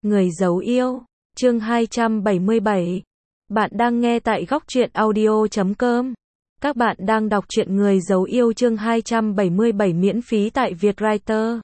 Người giấu yêu, chương 277. Bạn đang nghe tại góc truyện audio.com. Các bạn đang đọc truyện Người giấu yêu chương 277 miễn phí tại Vietwriter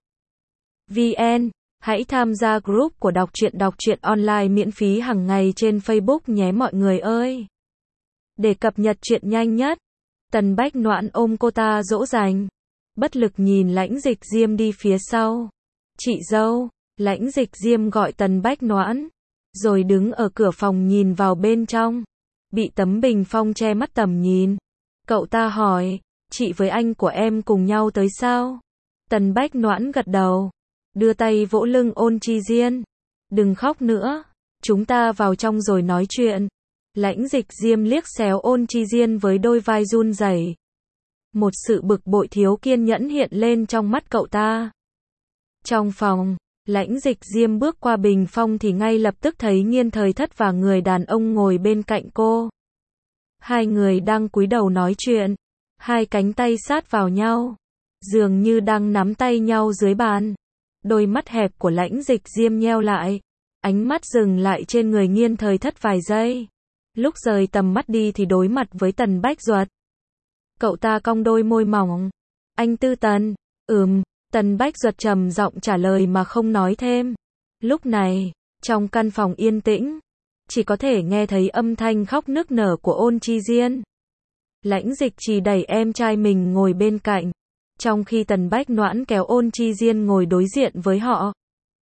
VN. Hãy tham gia group của đọc truyện online miễn phí hàng ngày trên Facebook nhé mọi người ơi. Để cập nhật truyện nhanh nhất, Tần Bách Noãn ôm cô ta dỗ dành, bất lực nhìn Lãnh Dịch Diêm đi phía sau. Chị dâu. Lãnh Dịch Diêm gọi Tần Bách Noãn, rồi đứng ở cửa phòng nhìn vào bên trong, bị tấm bình phong che mắt tầm nhìn. Cậu ta hỏi, chị với anh của em cùng nhau tới sao? Tần Bách Noãn gật đầu, đưa tay vỗ lưng Ôn Chi Diên. Đừng khóc nữa, chúng ta vào trong rồi nói chuyện. Lãnh Dịch Diêm liếc xéo Ôn Chi Diên với đôi vai run rẩy. Một sự bực bội thiếu kiên nhẫn hiện lên trong mắt cậu ta. Trong phòng, Lãnh Dịch Diêm bước qua bình phong thì ngay lập tức thấy Nghiên Thời Thất và người đàn ông ngồi bên cạnh cô. Hai người đang cúi đầu nói chuyện, hai cánh tay sát vào nhau, dường như đang nắm tay nhau dưới bàn. Đôi mắt hẹp của Lãnh Dịch Diêm nheo lại, ánh mắt dừng lại trên người Nghiên Thời Thất vài giây. Lúc rời tầm mắt đi thì đối mặt với Tần Bách Duật. Cậu ta cong đôi môi mỏng. Anh Tư Tần. Tần Bách Duật trầm giọng trả lời mà không nói thêm. Lúc này, trong căn phòng yên tĩnh, chỉ có thể nghe thấy âm thanh khóc nức nở của Ôn Chi Diên. Lãnh Dịch Trì đẩy em trai mình ngồi bên cạnh, trong khi Tần Bách Noãn kéo Ôn Chi Diên ngồi đối diện với họ.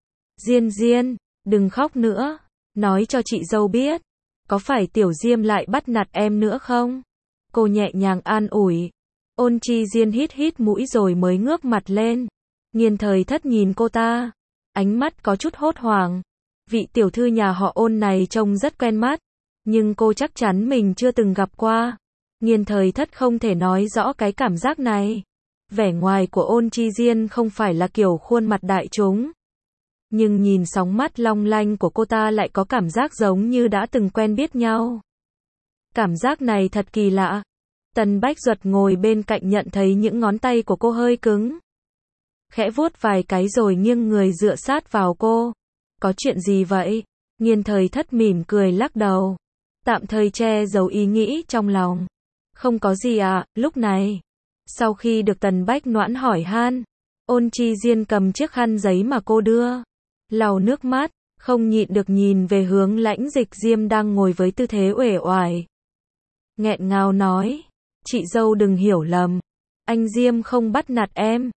Diên, đừng khóc nữa, nói cho chị dâu biết, có phải Tiểu Diêm lại bắt nạt em nữa không? Cô nhẹ nhàng an ủi. Ôn Chi Diên hít mũi rồi mới ngước mặt lên. Nghiên Thời Thất nhìn cô ta, ánh mắt có chút hốt hoảng. Vị tiểu thư nhà họ Ôn này trông rất quen mắt, nhưng cô chắc chắn mình chưa từng gặp qua. Nghiên Thời Thất không thể nói rõ cái cảm giác này. Vẻ ngoài của Ôn Chi Diên không phải là kiểu khuôn mặt đại chúng, nhưng nhìn sóng mắt long lanh của cô ta lại có cảm giác giống như đã từng quen biết nhau. Cảm giác này thật kỳ lạ. Tần Bách Duật ngồi bên cạnh nhận thấy những ngón tay của cô hơi cứng. Khẽ vuốt vài cái rồi nghiêng người dựa sát vào cô. Có chuyện gì vậy? Nghiên Thời Thất mỉm cười lắc đầu, tạm thời che giấu ý nghĩ trong lòng. Không có gì ạ. Lúc này, sau khi được Tần Bách Noãn hỏi han, Ôn Chi Diên cầm chiếc khăn giấy mà cô đưa, lau nước mắt, không nhịn được nhìn về hướng Lãnh Dịch Diêm đang ngồi với tư thế uể oải. Nghẹn ngào nói, chị dâu đừng hiểu lầm, anh Diêm không bắt nạt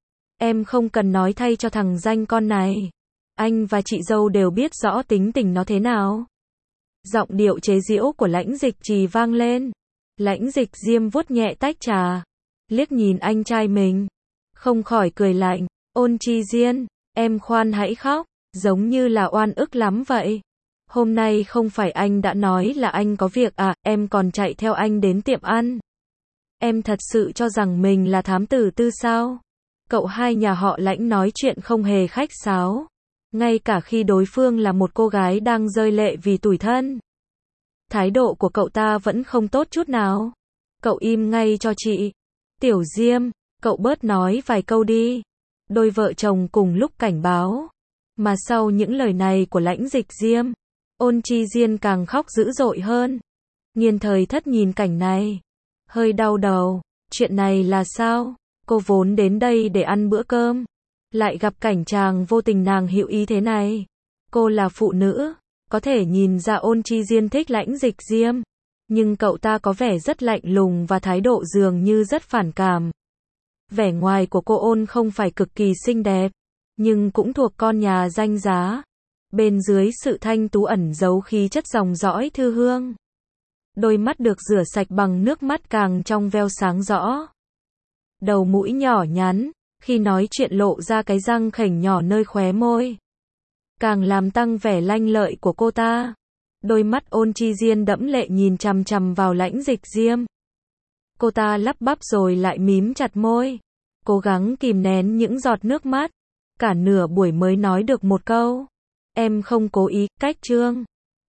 em không cần nói thay cho thằng danh con này. Anh và chị dâu đều biết rõ tính tình nó thế nào. Giọng điệu chế giễu của Lãnh Dịch Trì vang lên. Lãnh Dịch Diêm vuốt nhẹ tách trà, liếc nhìn anh trai mình, không khỏi cười lạnh. Ôn Chi Diên, em khoan hãy khóc, giống như là oan ức lắm vậy. Hôm nay không phải anh đã nói là anh có việc à, em còn chạy theo anh đến tiệm ăn. Em thật sự cho rằng mình là thám tử Tư sao? Cậu hai nhà họ Lãnh nói chuyện không hề khách sáo, ngay cả khi đối phương là một cô gái đang rơi lệ vì tủi thân. Thái độ của cậu ta vẫn không tốt chút nào. Cậu im ngay cho chị. Tiểu Diêm, cậu bớt nói vài câu đi. Đôi vợ chồng cùng lúc cảnh báo. Mà sau những lời này của Lãnh Dịch Diêm, Ôn Chi Diên càng khóc dữ dội hơn. Nghiên Thời Thất nhìn cảnh này, hơi đau đầu. Chuyện này là sao? Cô vốn đến đây để ăn bữa cơm, lại gặp cảnh chàng vô tình nàng hữu ý thế này. Cô là phụ nữ, có thể nhìn ra Ôn Chi Diên thích Lãnh Dịch Diêm, nhưng cậu ta có vẻ rất lạnh lùng và thái độ dường như rất phản cảm. Vẻ ngoài của cô Ôn không phải cực kỳ xinh đẹp, nhưng cũng thuộc con nhà danh giá. Bên dưới sự thanh tú ẩn giấu khí chất dòng dõi thư hương. Đôi mắt được rửa sạch bằng nước mắt càng trong veo sáng rõ. Đầu mũi nhỏ nhắn, khi nói chuyện lộ ra cái răng khểnh nhỏ nơi khóe môi, càng làm tăng vẻ lanh lợi của cô ta. Đôi mắt Ôn Chi Diên đẫm lệ nhìn chằm chằm vào Lãnh Dịch Diêm. Cô ta lắp bắp rồi lại mím chặt môi, cố gắng kìm nén những giọt nước mắt. Cả nửa buổi mới nói được một câu. Em không cố ý, cách Trương.